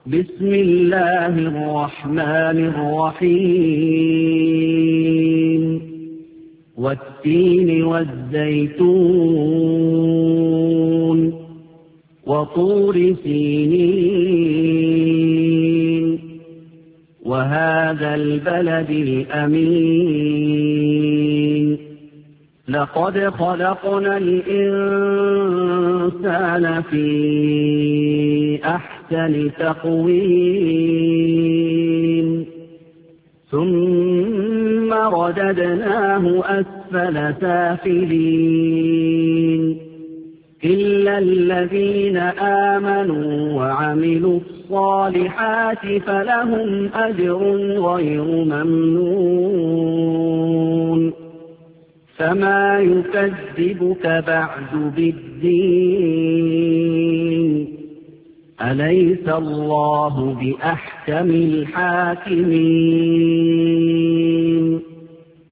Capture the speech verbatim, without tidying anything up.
بسم الله الرحمن الرحيم والتين والزيتون وطور سينين وهذا البلد الأمين لقد خلقنا الإنسان في أحسن تقويم ثم رددناه أسفل سافلين إلا الذين آمنوا وعملوا الصالحات فلهم أجر غير ممنون فما يكذبك بعد بالدين أليس الله بأحكم الحاكمين